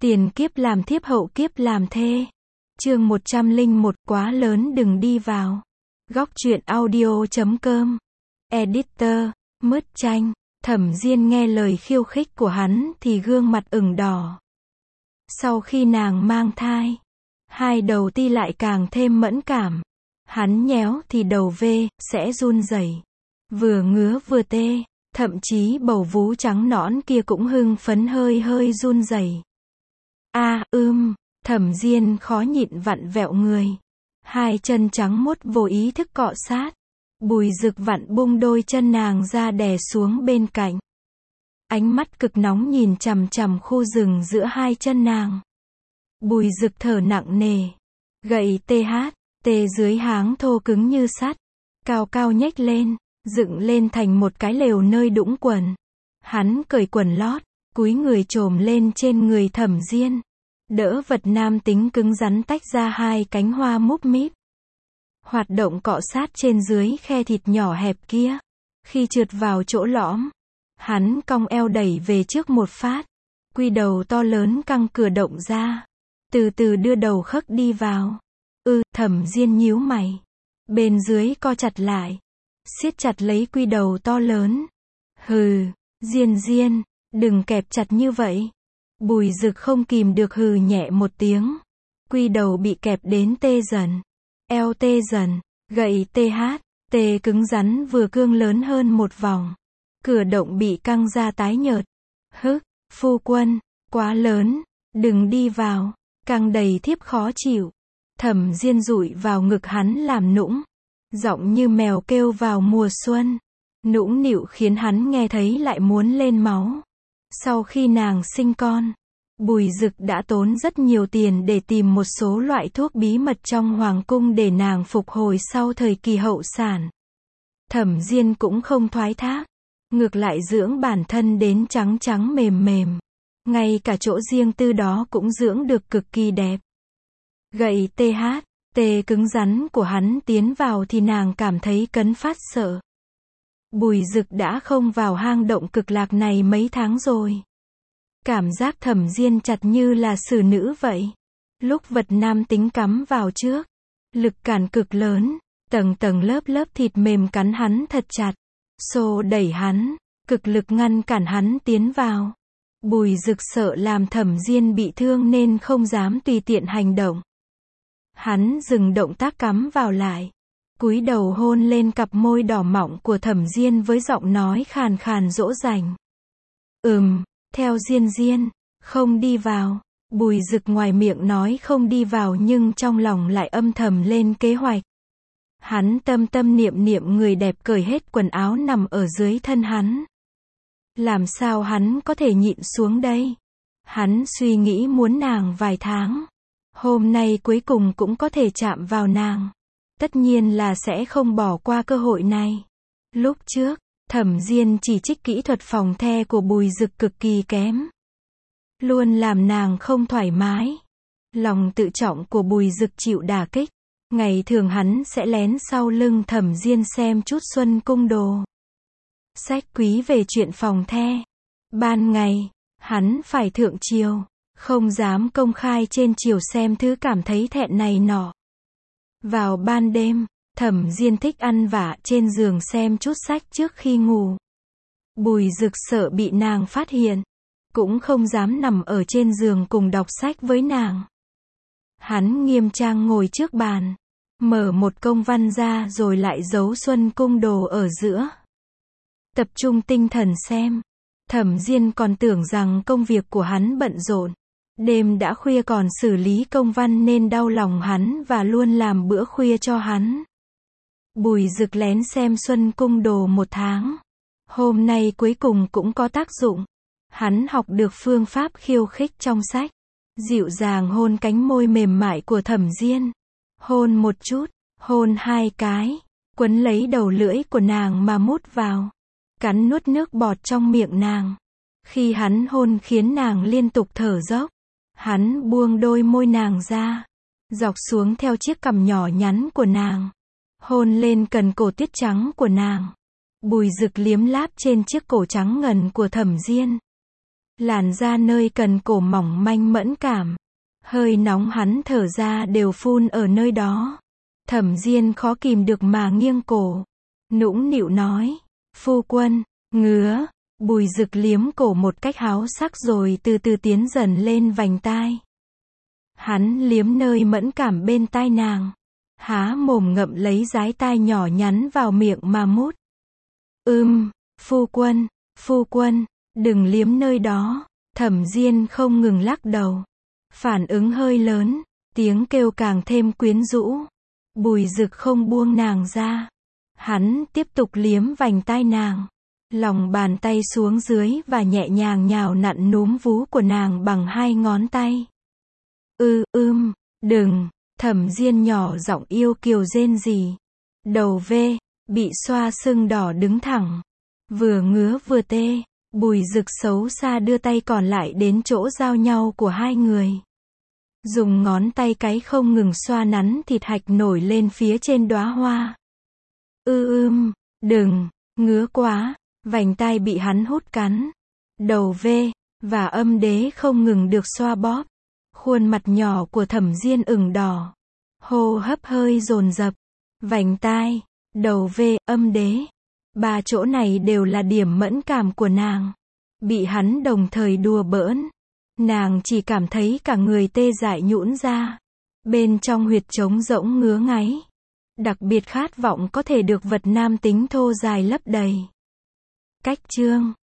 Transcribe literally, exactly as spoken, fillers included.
Tiền kiếp làm thiếp hậu kiếp làm thê. Chương một trăm lẻ một quá lớn đừng đi vào. Góc truyện audio chấm com. Editor, Mứt Chanh. Thẩm Diên nghe lời khiêu khích của hắn thì gương mặt ửng đỏ. Sau khi nàng mang thai, hai đầu ti lại càng thêm mẫn cảm. Hắn nhéo thì đầu vê, sẽ run rẩy. Vừa ngứa vừa tê, thậm chí bầu vú trắng nõn kia cũng hưng phấn hơi hơi run rẩy. A, à, ưm, Thẩm Diên khó nhịn vặn vẹo người. Hai chân trắng muốt vô ý thức cọ sát. Bùi Dực vặn bung đôi chân nàng ra đè xuống bên cạnh. Ánh mắt cực nóng nhìn chằm chằm khu rừng giữa hai chân nàng. Bùi Dực thở nặng nề. Gậy tê hát, tê dưới háng thô cứng như sắt. Cao cao nhếch lên, dựng lên thành một cái lều nơi đũng quần. Hắn cởi quần lót, cúi người chồm lên trên người Thẩm Diên. Đỡ vật nam tính cứng rắn tách ra hai cánh hoa múp míp. Hoạt động cọ sát trên dưới khe thịt nhỏ hẹp kia. Khi trượt vào chỗ lõm, hắn cong eo đẩy về trước một phát. Quy đầu to lớn căng cửa động ra. Từ từ đưa đầu khấc đi vào. Ư, Thẩm Diên nhíu mày. Bên dưới co chặt lại. Siết chặt lấy quy đầu to lớn. Hừ, Diên Diên, đừng kẹp chặt như vậy. Bùi Dực không kìm được hừ nhẹ một tiếng. Quy đầu bị kẹp đến tê dần. Eo tê dần. Gậy tê hát. Tê cứng rắn vừa cương lớn hơn một vòng. Cửa động bị căng ra tái nhợt. Hức, phu quân, quá lớn, đừng đi vào. Căng đầy thiếp khó chịu. Thẩm Diên dụi vào ngực hắn làm nũng. Giọng như mèo kêu vào mùa xuân. Nũng nịu khiến hắn nghe thấy lại muốn lên máu. Sau khi nàng sinh con, Bùi Dực đã tốn rất nhiều tiền để tìm một số loại thuốc bí mật trong hoàng cung để nàng phục hồi sau thời kỳ hậu sản. Thẩm Diên cũng không thoái thác, ngược lại dưỡng bản thân đến trắng trắng mềm mềm. Ngay cả chỗ riêng tư đó cũng dưỡng được cực kỳ đẹp. Gậy tê hát, tê cứng rắn của hắn tiến vào thì nàng cảm thấy cấn phát sợ. Bùi Dực đã không vào hang động cực lạc này mấy tháng rồi. Cảm giác Thẩm Diên chặt như là xử nữ vậy. Lúc vật nam tính cắm vào trước, lực cản cực lớn, tầng tầng lớp lớp thịt mềm cắn hắn thật chặt. Xô đẩy hắn, cực lực ngăn cản hắn tiến vào. Bùi Dực sợ làm Thẩm Diên bị thương nên không dám tùy tiện hành động. Hắn dừng động tác cắm vào lại. Cúi đầu hôn lên cặp môi đỏ mọng của Thẩm Diên với giọng nói khàn khàn dỗ dành. Ừm, theo Diên Diên, không đi vào. Bùi Dực ngoài miệng nói không đi vào nhưng trong lòng lại âm thầm lên kế hoạch. Hắn tâm tâm niệm niệm người đẹp cởi hết quần áo nằm ở dưới thân hắn. Làm sao hắn có thể nhịn xuống đây? Hắn suy nghĩ muốn nàng vài tháng. Hôm nay cuối cùng cũng có thể chạm vào nàng. Tất nhiên là sẽ không bỏ qua cơ hội này. Lúc trước, Thẩm Diên chỉ trích kỹ thuật phòng the của Bùi Dực cực kỳ kém. Luôn làm nàng không thoải mái. Lòng tự trọng của Bùi Dực chịu đả kích. Ngày thường hắn sẽ lén sau lưng Thẩm Diên xem chút Xuân Cung đồ. Sách quý về chuyện phòng the. Ban ngày, hắn phải thượng triều. Không dám công khai trên triều xem thứ cảm thấy thẹn này nọ. Vào ban đêm, Thẩm Diên thích ăn vạ trên giường xem chút sách trước khi ngủ. Bùi Dực sợ bị nàng phát hiện, cũng không dám nằm ở trên giường cùng đọc sách với nàng. Hắn nghiêm trang ngồi trước bàn, mở một công văn ra rồi lại giấu Xuân Cung đồ ở giữa. Tập trung tinh thần xem. Thẩm Diên còn tưởng rằng công việc của hắn bận rộn. Đêm đã khuya còn xử lý công văn nên đau lòng hắn và luôn làm bữa khuya cho hắn. Bùi Dực lén xem Xuân Cung đồ một tháng. Hôm nay cuối cùng cũng có tác dụng. Hắn học được phương pháp khiêu khích trong sách. Dịu dàng hôn cánh môi mềm mại của Thẩm Diên. Hôn một chút, hôn hai cái, quấn lấy đầu lưỡi của nàng mà mút vào. Cắn nuốt nước bọt trong miệng nàng. Khi hắn hôn khiến nàng liên tục thở dốc. Hắn buông đôi môi nàng ra, dọc xuống theo chiếc cằm nhỏ nhắn của nàng, hôn lên cần cổ tuyết trắng của nàng. Bùi Dực liếm láp trên chiếc cổ trắng ngần của Thẩm Diên. Làn da nơi cần cổ mỏng manh mẫn cảm. Hơi nóng hắn thở ra đều phun ở nơi đó. Thẩm Diên khó kìm được mà nghiêng cổ. Nũng nịu nói. Phu quân, ngứa. Bùi Dực liếm cổ một cách háo sắc rồi từ từ tiến dần lên vành tai. Hắn liếm nơi mẫn cảm bên tai nàng. Há mồm ngậm lấy dái tai nhỏ nhắn vào miệng mà mút. Ưm, phu quân, phu quân, đừng liếm nơi đó. Thẩm Diên không ngừng lắc đầu. Phản ứng hơi lớn, tiếng kêu càng thêm quyến rũ. Bùi Dực không buông nàng ra. Hắn tiếp tục liếm vành tai nàng. Lòng bàn tay xuống dưới và nhẹ nhàng nhào nặn núm vú của nàng bằng hai ngón tay. Ư ưm, đừng, Thẩm Diên nhỏ giọng yêu kiều rên rỉ. Đầu vê, bị xoa sưng đỏ đứng thẳng. Vừa ngứa vừa tê, Bùi Dực xấu xa đưa tay còn lại đến chỗ giao nhau của hai người. Dùng ngón tay cái không ngừng xoa nắn thịt hạch nổi lên phía trên đóa hoa. Ư ưm, đừng, ngứa quá, vành tai bị hắn hút cắn. Đầu vê, và âm đế không ngừng được xoa bóp. Khuôn mặt nhỏ của Thẩm Diên ửng đỏ. Hô hấp hơi dồn dập. Vành tai, đầu vê, âm đế. Ba chỗ này đều là điểm mẫn cảm của nàng. Bị hắn đồng thời đùa bỡn. Nàng chỉ cảm thấy cả người tê dại nhũn ra. Bên trong huyệt trống rỗng ngứa ngáy. Đặc biệt khát vọng có thể được vật nam tính thô dài lấp đầy. Cách chương